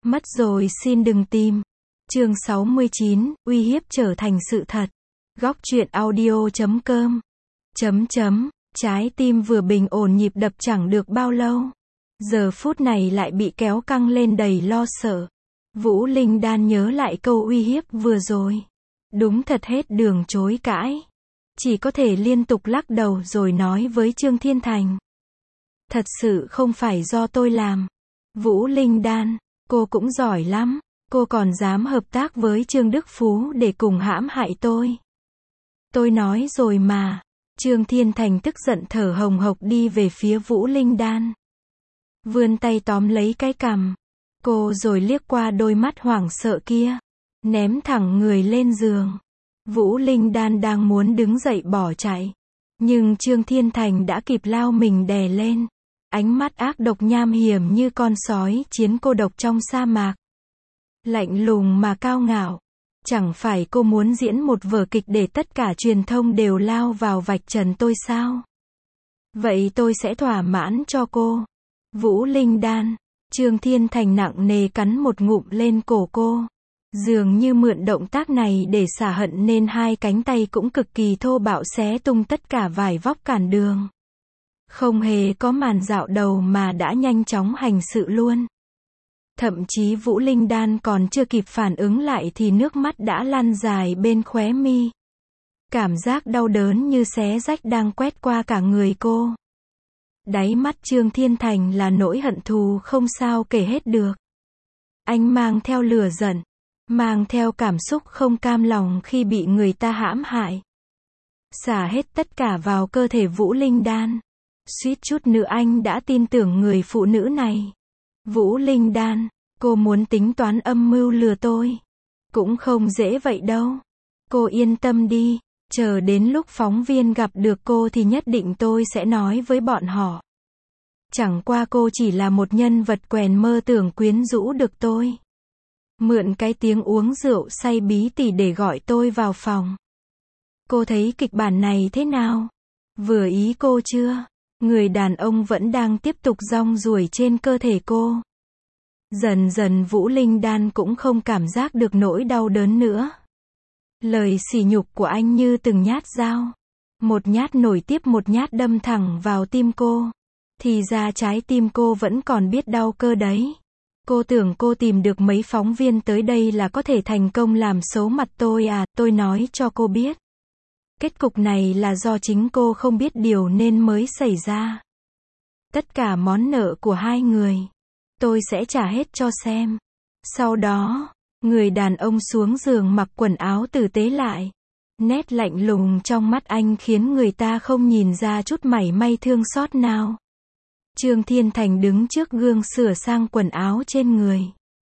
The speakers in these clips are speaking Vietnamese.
Mất rồi xin đừng tìm. Chương 69, uy hiếp trở thành sự thật. Góc truyện audio.com. Trái tim vừa bình ổn nhịp đập chẳng được bao lâu. Giờ phút này lại bị kéo căng lên đầy lo sợ. Vũ Linh Đan nhớ lại câu uy hiếp vừa rồi. Đúng thật hết đường chối cãi. Chỉ có thể liên tục lắc đầu rồi nói với Trương Thiên Thành. Thật sự không phải do tôi làm. Vũ Linh Đan, cô cũng giỏi lắm. Cô còn dám hợp tác với Trương Đức Phú để cùng hãm hại tôi. Tôi nói rồi mà. Trương Thiên Thành tức giận thở hồng hộc đi về phía Vũ Linh Đan. Vươn tay tóm lấy cái cằm cô rồi liếc qua đôi mắt hoảng sợ kia. Ném thẳng người lên giường. Vũ Linh Đan đang muốn đứng dậy bỏ chạy. Nhưng Trương Thiên Thành đã kịp lao mình đè lên. Ánh mắt ác độc nham hiểm như con sói chiến cô độc trong sa mạc. Lạnh lùng mà cao ngạo. Chẳng phải cô muốn diễn một vở kịch để tất cả truyền thông đều lao vào vạch trần tôi sao? Vậy tôi sẽ thỏa mãn cho cô. Vũ Linh Đan. Trương Thiên Thành nặng nề cắn một ngụm lên cổ cô. Dường như mượn động tác này để xả hận nên hai cánh tay cũng cực kỳ thô bạo xé tung tất cả vải vóc cản đường. Không hề có màn dạo đầu mà đã nhanh chóng hành sự luôn. Thậm chí Vũ Linh Đan còn chưa kịp phản ứng lại thì nước mắt đã lăn dài bên khóe mi. Cảm giác đau đớn như xé rách đang quét qua cả người cô. Đáy mắt Trương Thiên Thành là nỗi hận thù không sao kể hết được. Anh mang theo lửa giận, mang theo cảm xúc không cam lòng khi bị người ta hãm hại. Xả hết tất cả vào cơ thể Vũ Linh Đan. Suýt chút nữa anh đã tin tưởng người phụ nữ này. Vũ Linh Đan, cô muốn tính toán âm mưu lừa tôi. Cũng không dễ vậy đâu. Cô yên tâm đi, chờ đến lúc phóng viên gặp được cô thì nhất định tôi sẽ nói với bọn họ. Chẳng qua cô chỉ là một nhân vật quèn mơ tưởng quyến rũ được tôi. Mượn cái tiếng uống rượu say bí tỉ để gọi tôi vào phòng. Cô thấy kịch bản này thế nào? Vừa ý cô chưa? Người đàn ông vẫn đang tiếp tục rong ruổi trên cơ thể cô. Dần dần Vũ Linh Đan cũng không cảm giác được nỗi đau đớn nữa. Lời sỉ nhục của anh như từng nhát dao. Một nhát nổi tiếp một nhát đâm thẳng vào tim cô. Thì ra trái tim cô vẫn còn biết đau cơ đấy. Cô tưởng cô tìm được mấy phóng viên tới đây là có thể thành công làm xấu mặt tôi à, tôi nói cho cô biết. Kết cục này là do chính cô không biết điều nên mới xảy ra. Tất cả món nợ của hai người, tôi sẽ trả hết cho xem. Sau đó, người đàn ông xuống giường mặc quần áo tử tế lại. Nét lạnh lùng trong mắt anh khiến người ta không nhìn ra chút mảy may thương xót nào. Trương Thiên Thành đứng trước gương sửa sang quần áo trên người.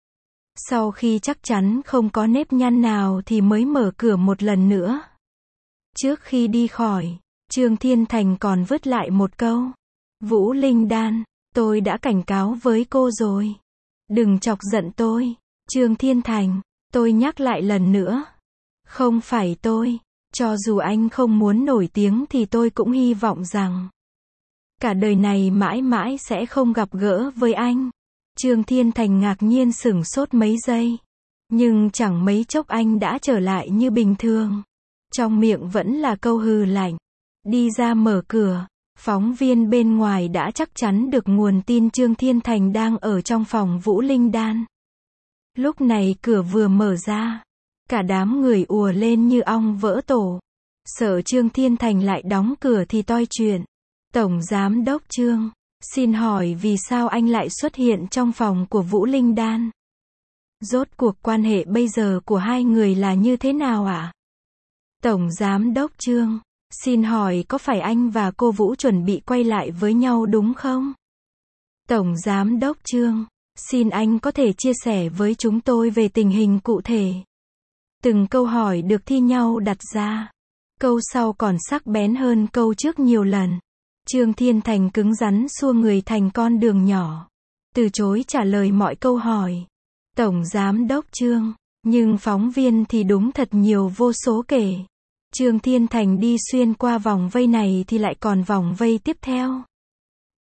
Sau khi chắc chắn không có nếp nhăn nào thì mới mở cửa một lần nữa. Trước khi đi khỏi, Trương Thiên Thành còn vứt lại một câu. Vũ Linh Đan, tôi đã cảnh cáo với cô rồi. Đừng chọc giận tôi. Trương Thiên Thành, tôi nhắc lại lần nữa. Không phải tôi. Cho dù anh không muốn nổi tiếng thì tôi cũng hy vọng rằng cả đời này mãi mãi sẽ không gặp gỡ với anh. Trương Thiên Thành ngạc nhiên sửng sốt mấy giây. Nhưng chẳng mấy chốc anh đã trở lại như bình thường. Trong miệng vẫn là câu hừ lạnh. Đi ra mở cửa. Phóng viên bên ngoài đã chắc chắn được nguồn tin Trương Thiên Thành đang ở trong phòng Vũ Linh Đan. Lúc này cửa vừa mở ra. Cả đám người ùa lên như ong vỡ tổ. Sợ Trương Thiên Thành lại đóng cửa thì toi chuyện. Tổng Giám đốc Trương, xin hỏi vì sao anh lại xuất hiện trong phòng của Vũ Linh Đan? Rốt cuộc quan hệ bây giờ của hai người là như thế nào ạ? Tổng Giám đốc Trương, xin hỏi có phải anh và cô Vũ chuẩn bị quay lại với nhau đúng không? Tổng Giám đốc Trương, xin anh có thể chia sẻ với chúng tôi về tình hình cụ thể. Từng câu hỏi được thi nhau đặt ra. Câu sau còn sắc bén hơn câu trước nhiều lần. Trương Thiên Thành cứng rắn xua người thành con đường nhỏ. Từ chối trả lời mọi câu hỏi. Tổng Giám đốc Trương, nhưng phóng viên thì đúng thật nhiều vô số kể. Trương Thiên Thành đi xuyên qua vòng vây này thì lại còn vòng vây tiếp theo.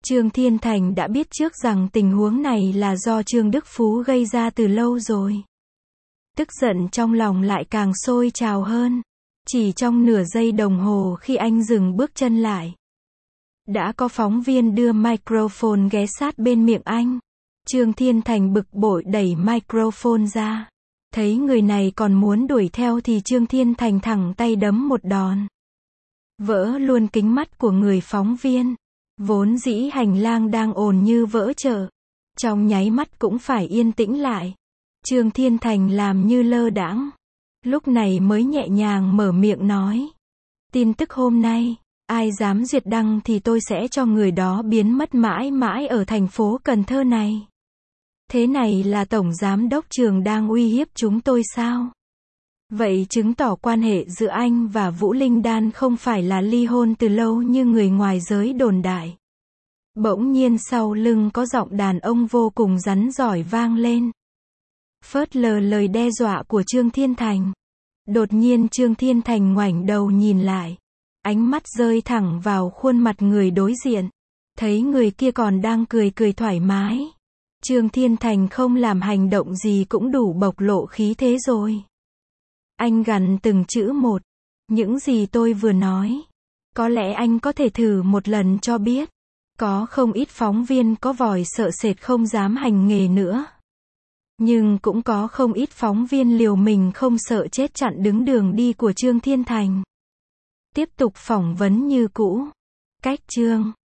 Trương Thiên Thành đã biết trước rằng tình huống này là do Trương Đức Phú gây ra từ lâu rồi. Tức giận trong lòng lại càng sôi trào hơn. Chỉ trong nửa giây đồng hồ khi anh dừng bước chân lại, đã có phóng viên đưa microphone ghé sát bên miệng anh. Trương Thiên Thành bực bội đẩy microphone ra. Thấy người này còn muốn đuổi theo thì Trương Thiên Thành thẳng tay đấm một đòn. Vỡ luôn kính mắt của người phóng viên. Vốn dĩ hành lang đang ồn như vỡ chợ, trong nháy mắt cũng phải yên tĩnh lại. Trương Thiên Thành làm như lơ đãng, lúc này mới nhẹ nhàng mở miệng nói. Tin tức hôm nay, ai dám duyệt đăng thì tôi sẽ cho người đó biến mất mãi mãi ở thành phố Cần Thơ này. Thế này là Tổng Giám đốc Trường đang uy hiếp chúng tôi sao? Vậy chứng tỏ quan hệ giữa anh và Vũ Linh Đan không phải là ly hôn từ lâu như người ngoài giới đồn đại. Bỗng nhiên sau lưng có giọng đàn ông vô cùng rắn giỏi vang lên. Phớt lờ lời đe dọa của Trương Thiên Thành. Đột nhiên Trương Thiên Thành ngoảnh đầu nhìn lại. Ánh mắt rơi thẳng vào khuôn mặt người đối diện. Thấy người kia còn đang cười cười thoải mái. Trương Thiên Thành không làm hành động gì cũng đủ bộc lộ khí thế rồi. Anh gằn từng chữ một. Những gì tôi vừa nói, có lẽ anh có thể thử một lần cho biết. Có không ít phóng viên có vòi sợ sệt không dám hành nghề nữa. Nhưng cũng có không ít phóng viên liều mình không sợ chết chặn đứng đường đi của Trương Thiên Thành. Tiếp tục phỏng vấn như cũ. Cách Trương